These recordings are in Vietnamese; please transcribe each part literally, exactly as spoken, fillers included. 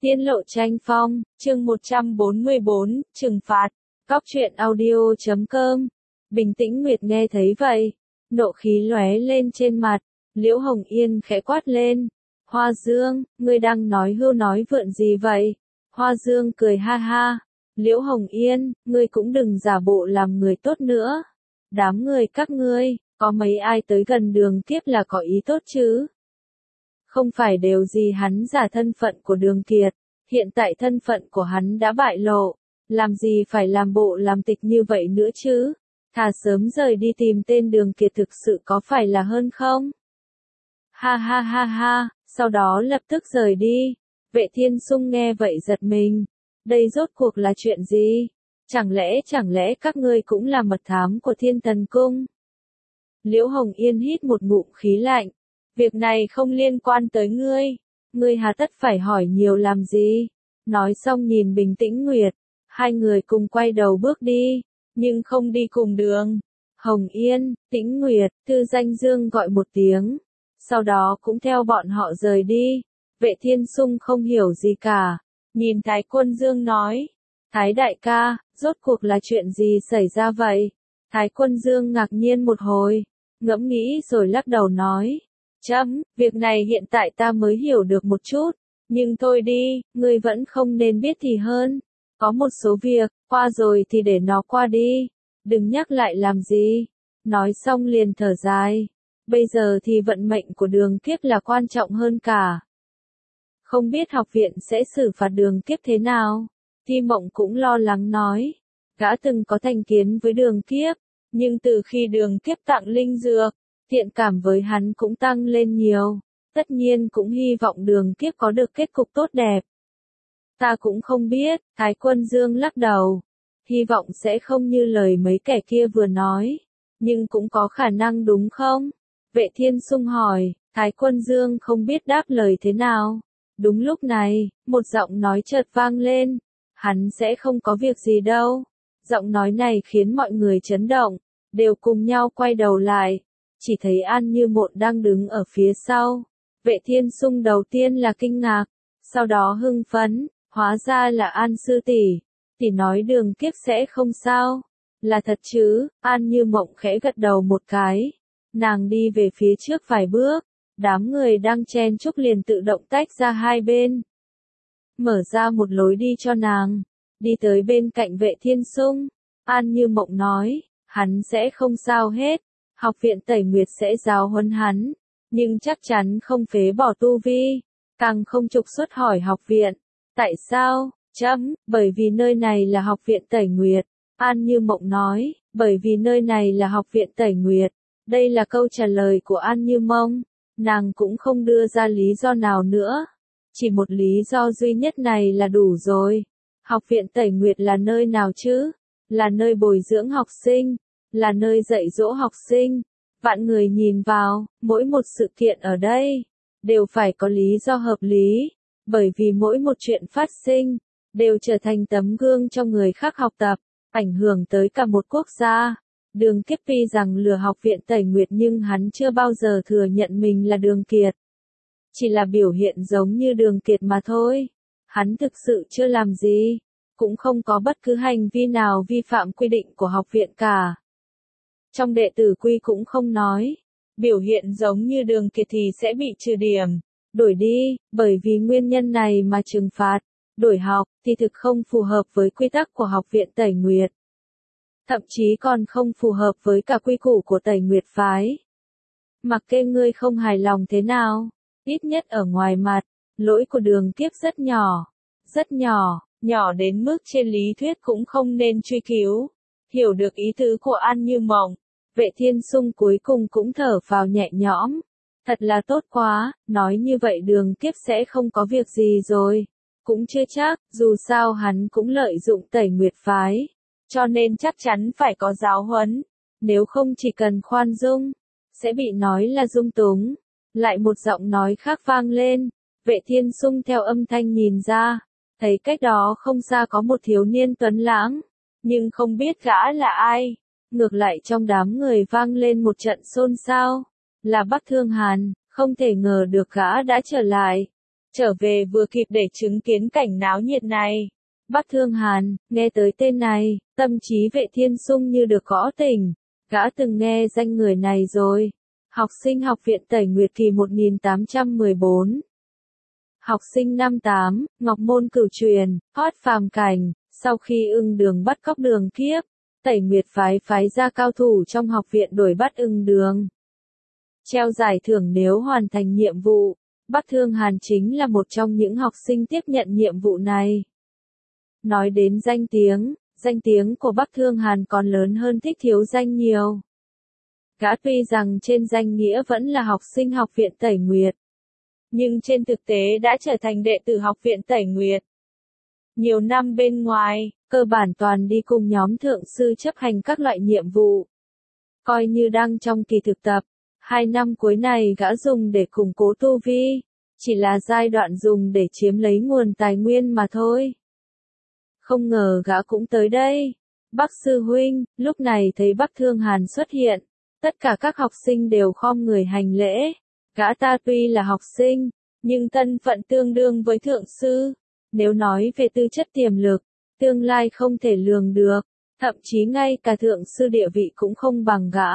Tiên lộ tranh phong, chương một trăm bốn mươi bốn, trừng phạt. Cóc truyện audio chấm com. Bình tĩnh Nguyệt nghe thấy vậy, nộ khí lóe lên trên mặt, Liễu Hồng Yên khẽ quát lên. Hoa Dương, ngươi đang nói hưu nói vượn gì vậy? Hoa Dương cười ha ha. Liễu Hồng Yên, ngươi cũng đừng giả bộ làm người tốt nữa. Đám người các ngươi, có mấy ai tới gần Đường Kiếp là có ý tốt chứ? Không phải đều gì hắn giả thân phận của Đường Kiệt, hiện tại thân phận của hắn đã bại lộ, làm gì phải làm bộ làm tịch như vậy nữa chứ? Thà sớm rời đi tìm tên Đường Kiệt thực sự có phải là hơn không? Ha ha ha ha, sau đó lập tức rời đi. Vệ Thiên Sung nghe vậy giật mình. Đây rốt cuộc là chuyện gì? Chẳng lẽ chẳng lẽ các ngươi cũng là mật thám của Thiên Thần Cung? Liễu Hồng Yên hít một ngụm khí lạnh. Việc này không liên quan tới ngươi. Ngươi hà tất phải hỏi nhiều làm gì? Nói xong nhìn bình tĩnh Nguyệt. Hai người cùng quay đầu bước đi, nhưng không đi cùng đường. Hồng Yên, Tĩnh Nguyệt, Tư Danh Dương gọi một tiếng. Sau đó cũng theo bọn họ rời đi. Vệ Thiên Sung không hiểu gì cả. Nhìn Thái Quân Dương nói. Thái đại ca, rốt cuộc là chuyện gì xảy ra vậy? Thái Quân Dương ngạc nhiên một hồi, ngẫm nghĩ rồi lắc đầu nói. Chấm, việc này hiện tại ta mới hiểu được một chút. Nhưng thôi đi, ngươi vẫn không nên biết thì hơn. Có một số việc, qua rồi thì để nó qua đi. Đừng nhắc lại làm gì. Nói xong liền thở dài. Bây giờ thì vận mệnh của Đường Kiếp là quan trọng hơn cả. Không biết học viện sẽ xử phạt Đường Kiếp thế nào? Thi Mộng cũng lo lắng nói. Gã từng có thành kiến với Đường Kiếp, nhưng từ khi Đường Kiếp tặng linh dược, thiện cảm với hắn cũng tăng lên nhiều. Tất nhiên cũng hy vọng Đường Kiếp có được kết cục tốt đẹp. Ta cũng không biết, Thái Quân Dương lắc đầu. Hy vọng sẽ không như lời mấy kẻ kia vừa nói. Nhưng cũng có khả năng đúng không? Vệ Thiên Sung hỏi, Thái Quân Dương không biết đáp lời thế nào. Đúng lúc này, một giọng nói chợt vang lên. Hắn sẽ không có việc gì đâu. Giọng nói này khiến mọi người chấn động, đều cùng nhau quay đầu lại. Chỉ thấy An Như Mộn đang đứng ở phía sau. Vệ Thiên Sung đầu tiên là kinh ngạc, sau đó hưng phấn, hóa ra là An sư tỷ. Tỷ nói Đường Kiếp sẽ không sao. Là thật chứ? An Như Mộng khẽ gật đầu một cái. Nàng đi về phía trước vài bước, đám người đang chen chúc liền tự động tách ra hai bên. Mở ra một lối đi cho nàng, đi tới bên cạnh Vệ Thiên Sung. An Như Mộng nói, hắn sẽ không sao hết, học viện Tẩy Nguyệt sẽ giáo huấn hắn, nhưng chắc chắn không phế bỏ tu vi, càng không trục xuất khỏi học viện. Tại sao? Chấm, bởi vì nơi này là học viện Tẩy Nguyệt. An Như Mộng nói, bởi vì nơi này là học viện Tẩy Nguyệt. Đây là câu trả lời của An Như Mộng. Nàng cũng không đưa ra lý do nào nữa. Chỉ một lý do duy nhất này là đủ rồi. Học viện Tẩy Nguyệt là nơi nào chứ? Là nơi bồi dưỡng học sinh, là nơi dạy dỗ học sinh. Vạn người nhìn vào, mỗi một sự kiện ở đây, đều phải có lý do hợp lý. Bởi vì mỗi một chuyện phát sinh, đều trở thành tấm gương cho người khác học tập, ảnh hưởng tới cả một quốc gia. Đường Kiếp tuy rằng lừa học viện Tẩy Nguyệt nhưng hắn chưa bao giờ thừa nhận mình là Đường Kiệt. Chỉ là biểu hiện giống như Đường Kiệt mà thôi. Hắn thực sự chưa làm gì, cũng không có bất cứ hành vi nào vi phạm quy định của học viện cả. Trong đệ tử quy cũng không nói, biểu hiện giống như Đường Kiệt thì sẽ bị trừ điểm, đổi đi, bởi vì nguyên nhân này mà trừng phạt, đổi học, thì thực không phù hợp với quy tắc của học viện Tẩy Nguyệt. Thậm chí còn không phù hợp với cả quy củ của Tẩy Nguyệt phái. Mặc kệ ngươi không hài lòng thế nào, ít nhất ở ngoài mặt, lỗi của Đường Kiếp rất nhỏ, rất nhỏ, nhỏ đến mức trên lý thuyết cũng không nên truy cứu. Hiểu được ý tứ của An Như Mộng, Vệ Thiên Sung cuối cùng cũng thở phào nhẹ nhõm. Thật là tốt quá, nói như vậy Đường Kiếp sẽ không có việc gì rồi. Cũng chưa chắc, dù sao hắn cũng lợi dụng Tẩy Nguyệt phái. Cho nên chắc chắn phải có giáo huấn. Nếu không chỉ cần khoan dung, sẽ bị nói là dung túng. Lại một giọng nói khác vang lên. Vệ Thiên Sung theo âm thanh nhìn ra, thấy cách đó không xa có một thiếu niên tuấn lãng, nhưng không biết gã là ai. Ngược lại trong đám người vang lên một trận xôn xao. Là Bắc Thương Hàn, không thể ngờ được gã đã trở lại. trở về vừa kịp để chứng kiến cảnh náo nhiệt này. Bắc Thương Hàn, nghe tới tên này, tâm trí Vệ Thiên Sung như được gõ tỉnh, gã từng nghe danh người này rồi. Học sinh học viện Tẩy Nguyệt kỳ một nghìn tám trăm mười bốn. Học sinh năm tám, Ngọc Môn Cửu Truyền, Hoát Phàm Cảnh, sau khi Ưng Đường bắt cóc Đường Kiếp, Tẩy Nguyệt phái phái ra cao thủ trong học viện đuổi bắt Ưng Đường. Treo giải thưởng nếu hoàn thành nhiệm vụ, Bắc Thương Hàn chính là một trong những học sinh tiếp nhận nhiệm vụ này. Nói đến danh tiếng, danh tiếng của Bắc Thương Hàn còn lớn hơn Thích Thiếu Danh nhiều. Gã tuy rằng trên danh nghĩa vẫn là học sinh học viện Tẩy Nguyệt, nhưng trên thực tế đã trở thành đệ tử học viện Tẩy Nguyệt. Nhiều năm bên ngoài, cơ bản toàn đi cùng nhóm thượng sư chấp hành các loại nhiệm vụ. Coi như đang trong kỳ thực tập, hai năm cuối này gã dùng để củng cố tu vi, chỉ là giai đoạn dùng để chiếm lấy nguồn tài nguyên mà thôi. Không ngờ gã cũng tới đây. Bắc sư huynh, lúc này thấy Bắc Thương Hàn xuất hiện, tất cả các học sinh đều khom người hành lễ. Gã ta tuy là học sinh, nhưng thân phận tương đương với thượng sư. Nếu nói về tư chất tiềm lực, tương lai không thể lường được, thậm chí ngay cả thượng sư địa vị cũng không bằng gã.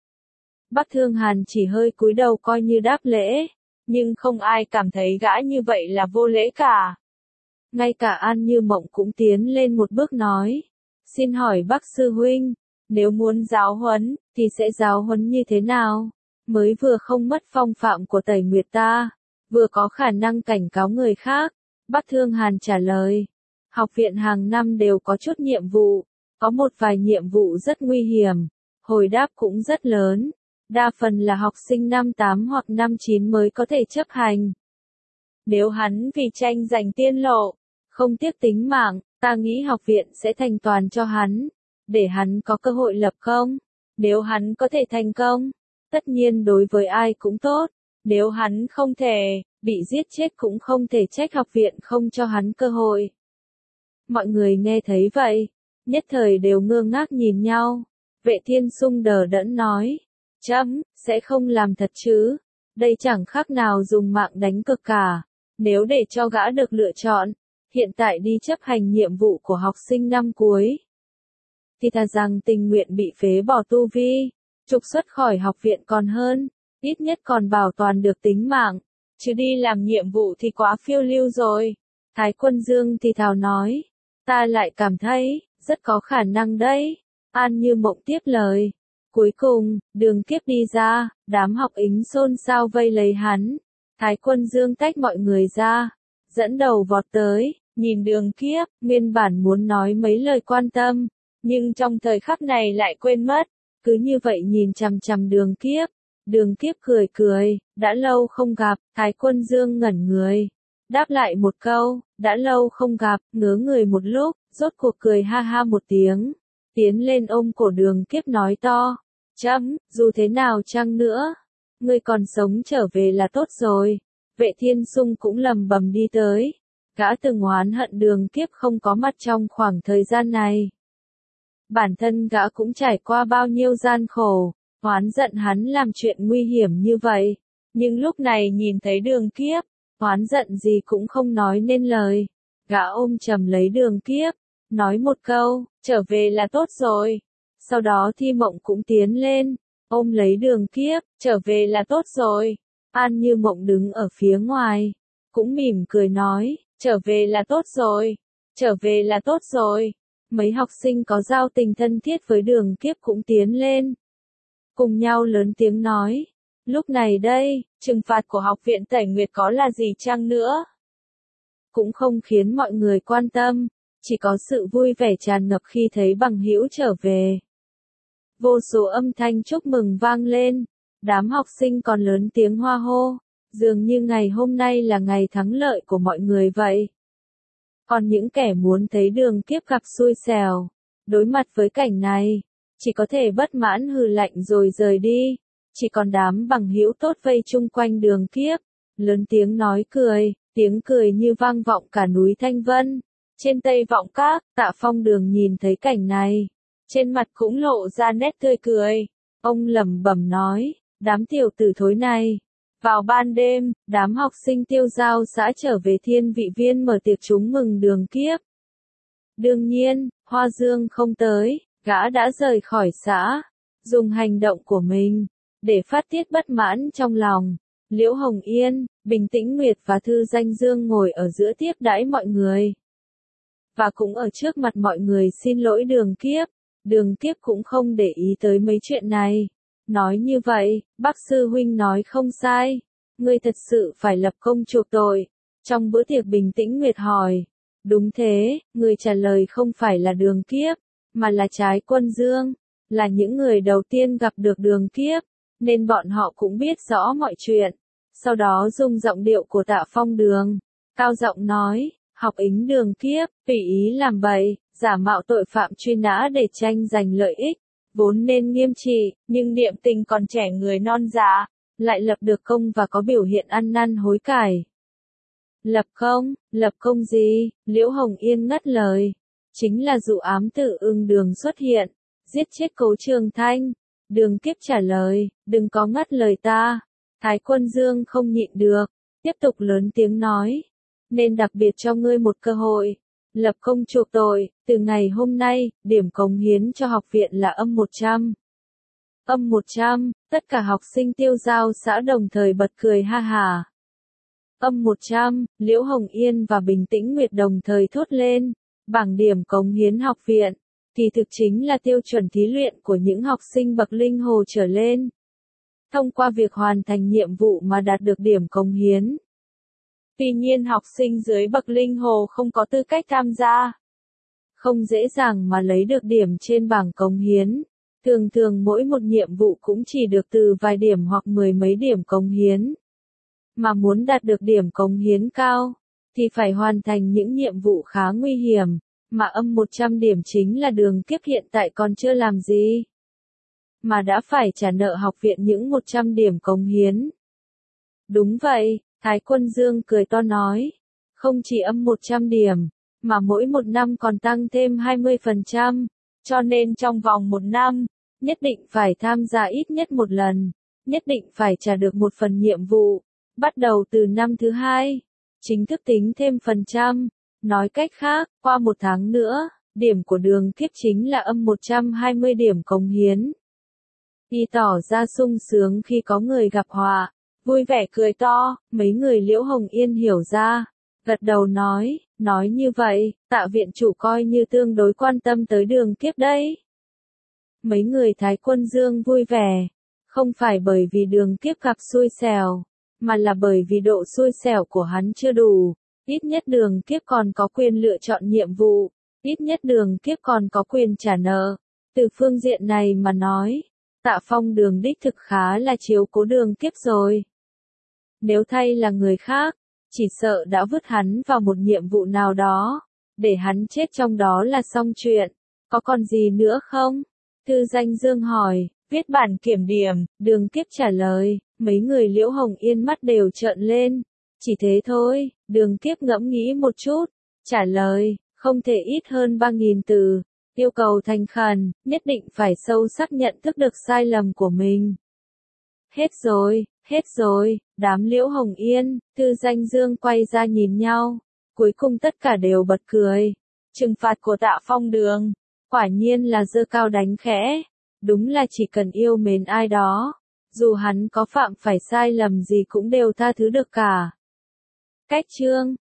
Bắc Thương Hàn chỉ hơi cúi đầu coi như đáp lễ, nhưng không ai cảm thấy gã như vậy là vô lễ cả. Ngay cả An Như Mộng cũng tiến lên một bước nói, xin hỏi Bắc sư huynh, nếu muốn giáo huấn, thì sẽ giáo huấn như thế nào? Mới vừa không mất phong phạm của Tẩy Nguyệt ta, vừa có khả năng cảnh cáo người khác. Bắc Thương Hàn trả lời, học viện hàng năm đều có chút nhiệm vụ, có một vài nhiệm vụ rất nguy hiểm, hồi đáp cũng rất lớn, đa phần là học sinh năm tám hoặc năm chín mới có thể chấp hành. Nếu hắn vì tranh giành tiên lộ, không tiếc tính mạng, ta nghĩ học viện sẽ thành toàn cho hắn, để hắn có cơ hội lập công. Nếu hắn có thể thành công, tất nhiên đối với ai cũng tốt, nếu hắn không thể, bị giết chết cũng không thể trách học viện không cho hắn cơ hội. Mọi người nghe thấy vậy, nhất thời đều ngơ ngác nhìn nhau. Vệ Thiên Sung đờ đẫn nói, chấm, sẽ không làm thật chứ, đây chẳng khác nào dùng mạng đánh cược cả. Nếu để cho gã được lựa chọn, hiện tại đi chấp hành nhiệm vụ của học sinh năm cuối, thì thà rằng tình nguyện bị phế bỏ tu vi, trục xuất khỏi học viện còn hơn, ít nhất còn bảo toàn được tính mạng, chứ đi làm nhiệm vụ thì quá phiêu lưu rồi. Thái Quân Dương thì thào nói, ta lại cảm thấy, rất có khả năng đấy. An Như Mộng tiếp lời. Cuối cùng, Đường Kiếp đi ra, đám học ính xôn xao vây lấy hắn. Thái Quân Dương tách mọi người ra, dẫn đầu vọt tới, nhìn Đường Kiếp, nguyên bản muốn nói mấy lời quan tâm, nhưng trong thời khắc này lại quên mất, cứ như vậy nhìn chằm chằm Đường Kiếp. Đường Kiếp cười cười, đã lâu không gặp. Thái Quân Dương ngẩn người, đáp lại một câu, đã lâu không gặp. Ngớ người một lúc, rốt cuộc cười ha ha một tiếng, tiến lên ôm cổ Đường Kiếp nói to, chấm, dù thế nào chăng nữa, ngươi còn sống trở về là tốt rồi. Vệ Thiên Sung cũng lầm bầm đi tới, gã từng oán hận Đường Kiếp không có mặt trong khoảng thời gian này. Bản thân gã cũng trải qua bao nhiêu gian khổ, oán giận hắn làm chuyện nguy hiểm như vậy, nhưng lúc này nhìn thấy Đường Kiếp, oán giận gì cũng không nói nên lời. Gã ôm chầm lấy Đường Kiếp, nói một câu, trở về là tốt rồi. Sau đó Thi Mộng cũng tiến lên, ôm lấy Đường Kiếp, trở về là tốt rồi. An Như Mộng đứng ở phía ngoài, cũng mỉm cười nói, trở về là tốt rồi, trở về là tốt rồi. Mấy học sinh có giao tình thân thiết với Đường Kiếp cũng tiến lên, cùng nhau lớn tiếng nói, lúc này đây, trừng phạt của học viện Tẩy Nguyệt có là gì chăng nữa? Cũng không khiến mọi người quan tâm, chỉ có sự vui vẻ tràn ngập khi thấy bằng hữu trở về. Vô số âm thanh chúc mừng vang lên, đám học sinh còn lớn tiếng hoan hô, dường như ngày hôm nay là ngày thắng lợi của mọi người vậy. Còn những kẻ muốn thấy Đường Kiếp gặp xui xẻo, đối mặt với cảnh này, chỉ có thể bất mãn hừ lạnh rồi rời đi. Chỉ còn đám bằng hữu tốt vây chung quanh Đường Kiếp, lớn tiếng nói cười, tiếng cười như vang vọng cả núi Thanh Vân. Trên Tây Vọng Các, Tạ Phong Đường nhìn thấy cảnh này, trên mặt cũng lộ ra nét tươi cười. Ông lẩm bẩm nói, đám tiểu tử thối này, Vào ban đêm, đám học sinh Tiêu Giao xã trở về Thiên Vị Viên mở tiệc chúng mừng Đường Kiếp. Đương nhiên, Hoa Dương không tới, gã đã rời khỏi xã, dùng hành động của mình để phát tiết bất mãn trong lòng. Liễu Hồng Yên, Bình Tĩnh Nguyệt và Thư Danh Dương ngồi ở giữa tiếp đãi mọi người. Và cũng ở trước mặt mọi người xin lỗi Đường Kiếp. Đường Kiếp cũng không để ý tới mấy chuyện này. Nói như vậy, bác sư huynh nói không sai. Ngươi thật sự phải lập công chuộc tội. Trong bữa tiệc Bình Tĩnh Nguyệt hỏi. Đúng thế, người trả lời không phải là Đường Kiếp, mà là Trái Quân Dương. Là những người đầu tiên gặp được Đường Kiếp, nên bọn họ cũng biết rõ mọi chuyện. Sau đó dùng giọng điệu của Tạ Phong Đường, cao giọng nói, học ính Đường Kiếp, tùy ý làm bậy, giả mạo tội phạm truy nã để tranh giành lợi ích, vốn nên nghiêm trị, nhưng niệm tình còn trẻ người non dạ, lại lập được công và có biểu hiện ăn năn hối cải. Lập công, lập công gì? Liễu Hồng Yên ngắt lời. Chính là dụ ám tử Ưng Đường xuất hiện, giết chết Cố Trường Thanh. Đường Kiếp trả lời, đừng có ngắt lời ta. Thái Quân Dương không nhịn được, tiếp tục lớn tiếng nói. Nên đặc biệt cho ngươi một cơ hội. Lập công chuộc tội, từ ngày hôm nay, điểm cống hiến cho học viện là âm một trăm. Âm một trăm, tất cả học sinh Tiêu Giao xã đồng thời bật cười ha hà. Âm một trăm, Liễu Hồng Yên và Bình Tĩnh Nguyệt đồng thời thốt lên. Bảng điểm cống hiến học viện, kỳ thực chính là tiêu chuẩn thí luyện của những học sinh bậc linh hồ trở lên. Thông qua việc hoàn thành nhiệm vụ mà đạt được điểm cống hiến. Tuy nhiên học sinh dưới bậc linh hồ không có tư cách tham gia. Không dễ dàng mà lấy được điểm trên bảng cống hiến. Thường thường mỗi một nhiệm vụ cũng chỉ được từ vài điểm hoặc mười mấy điểm cống hiến. Mà muốn đạt được điểm cống hiến cao, thì phải hoàn thành những nhiệm vụ khá nguy hiểm, mà âm một trăm điểm chính là Đường Kiếp hiện tại còn chưa làm gì. Mà đã phải trả nợ học viện những một trăm điểm cống hiến. Đúng vậy, Thái Quân Dương cười to nói, không chỉ âm một trăm điểm, mà mỗi một năm còn tăng thêm hai mươi phần trăm, cho nên trong vòng một năm, nhất định phải tham gia ít nhất một lần, nhất định phải trả được một phần nhiệm vụ, bắt đầu từ năm thứ hai, chính thức tính thêm phần trăm. Nói cách khác, qua một tháng nữa, điểm của Đường Kiếp chính là âm một trăm hai mươi điểm cống hiến. Y tỏ ra sung sướng khi có người gặp họa, vui vẻ cười to, mấy người Liễu Hồng Yên hiểu ra, gật đầu nói, nói như vậy, Tạ viện chủ coi như tương đối quan tâm tới Đường Kiếp đấy. Mấy người Thái Quân Dương vui vẻ, không phải bởi vì Đường Kiếp gặp xui xẻo, mà là bởi vì độ xui xẻo của hắn chưa đủ. Ít nhất Đường Kiếp còn có quyền lựa chọn nhiệm vụ, ít nhất Đường Kiếp còn có quyền trả nợ. Từ phương diện này mà nói, Tạ Phong Đường đích thực khá là chiếu cố Đường Kiếp rồi. Nếu thay là người khác, chỉ sợ đã vứt hắn vào một nhiệm vụ nào đó, để hắn chết trong đó là xong chuyện. Có còn gì nữa không? Thư Danh Dương hỏi, viết bản kiểm điểm, Đường Kiếp trả lời, mấy người Liễu Hồng Yên mắt đều trợn lên. Chỉ thế thôi, Đường Kiếp ngẫm nghĩ một chút, trả lời, không thể ít hơn ba nghìn từ, yêu cầu thành khẩn, nhất định phải sâu sắc nhận thức được sai lầm của mình. Hết rồi, hết rồi, đám Liễu Hồng Yên, Thư Danh Dương quay ra nhìn nhau, cuối cùng tất cả đều bật cười. Trừng phạt của Tạ Phong Đường, quả nhiên là giơ cao đánh khẽ, đúng là chỉ cần yêu mến ai đó, dù hắn có phạm phải sai lầm gì cũng đều tha thứ được cả. Cách chương